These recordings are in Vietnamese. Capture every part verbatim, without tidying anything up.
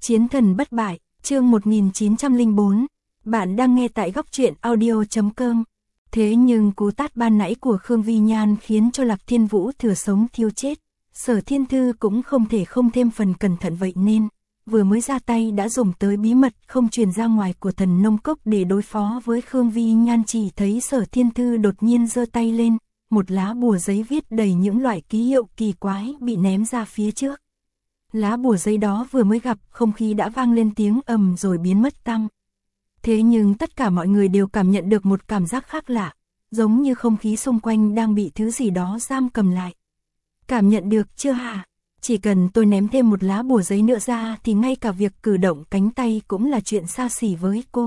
Chiến thần bất bại, chương một nghìn chín trăm lẻ bốn. Bạn đang nghe tại góc truyện audio chấm com. Thế nhưng cú tát ban nãy của Khương Vi Nhan khiến cho Lạc Thiên Vũ thừa sống thiêu chết. Sở Thiên Thư cũng không thể không thêm phần cẩn thận vậy nên, vừa mới ra tay đã dùng tới bí mật không truyền ra ngoài của Thần Nông Cốc để đối phó với Khương Vi Nhan. Chỉ thấy Sở Thiên Thư đột nhiên giơ tay lên, một lá bùa giấy viết đầy những loại ký hiệu kỳ quái bị ném ra phía trước. Lá bùa giấy đó vừa mới gặp không khí đã vang lên tiếng ầm rồi biến mất tăm. Thế nhưng tất cả mọi người đều cảm nhận được một cảm giác khác lạ, giống như không khí xung quanh đang bị thứ gì đó giam cầm lại. Cảm nhận được chưa hả? Chỉ cần tôi ném thêm một lá bùa giấy nữa ra thì ngay cả việc cử động cánh tay cũng là chuyện xa xỉ với cô.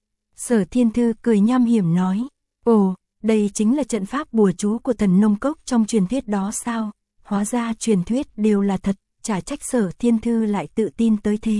Sở Thiên Thư cười nham hiểm nói, ồ, đây chính là trận pháp bùa chú của Thần Nông Cốc trong truyền thuyết đó sao? Hóa ra truyền thuyết đều là thật, chả trách Sở Thiên Thư lại tự tin tới thế.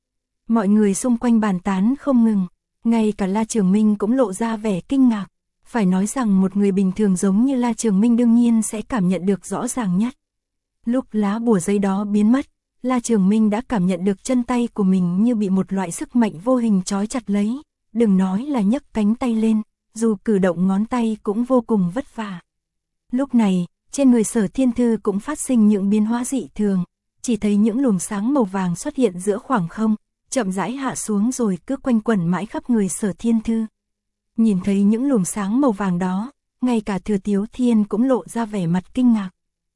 Mọi người xung quanh bàn tán không ngừng, ngay cả La Trường Minh cũng lộ ra vẻ kinh ngạc. Phải nói rằng một người bình thường giống như La Trường Minh đương nhiên sẽ cảm nhận được rõ ràng nhất. Lúc lá bùa giấy đó biến mất, La Trường Minh đã cảm nhận được chân tay của mình như bị một loại sức mạnh vô hình trói chặt lấy, đừng nói là nhấc cánh tay lên, dù cử động ngón tay cũng vô cùng vất vả. Lúc này, trên người Sở Thiên Thư cũng phát sinh những biến hóa dị thường, chỉ thấy những luồng sáng màu vàng xuất hiện giữa khoảng không, chậm rãi hạ xuống rồi cứ quanh quẩn mãi khắp người Sở Thiên Thư. Nhìn thấy những luồng sáng màu vàng đó, ngay cả Thừa Tiếu Thiên cũng lộ ra vẻ mặt kinh ngạc.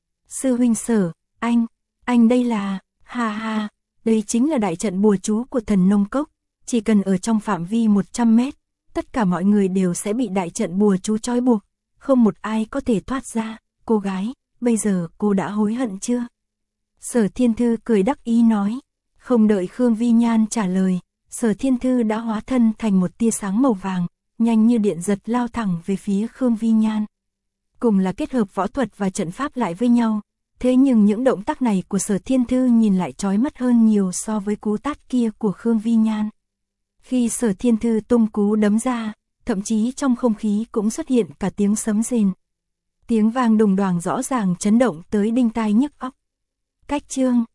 Sư huynh Sở, anh, anh đây là, ha ha, đây chính là đại trận bùa chú của Thần Nông Cốc, chỉ cần ở trong phạm vi một trăm mét, tất cả mọi người đều sẽ bị đại trận bùa chú trói buộc, không một ai có thể thoát ra. Cô gái, bây giờ cô đã hối hận chưa? Sở Thiên Thư cười đắc ý nói. Không đợi Khương Vi Nhan trả lời, Sở Thiên Thư đã hóa thân thành một tia sáng màu vàng, nhanh như điện giật lao thẳng về phía Khương Vi Nhan. Cùng là kết hợp võ thuật và trận pháp lại với nhau, thế nhưng những động tác này của Sở Thiên Thư nhìn lại chói mắt hơn nhiều so với cú tát kia của Khương Vi Nhan. Khi Sở Thiên Thư tung cú đấm ra, thậm chí trong không khí cũng xuất hiện cả tiếng sấm rền. Tiếng vang đùng đoàng rõ ràng chấn động tới đinh tai nhức óc. Cách chương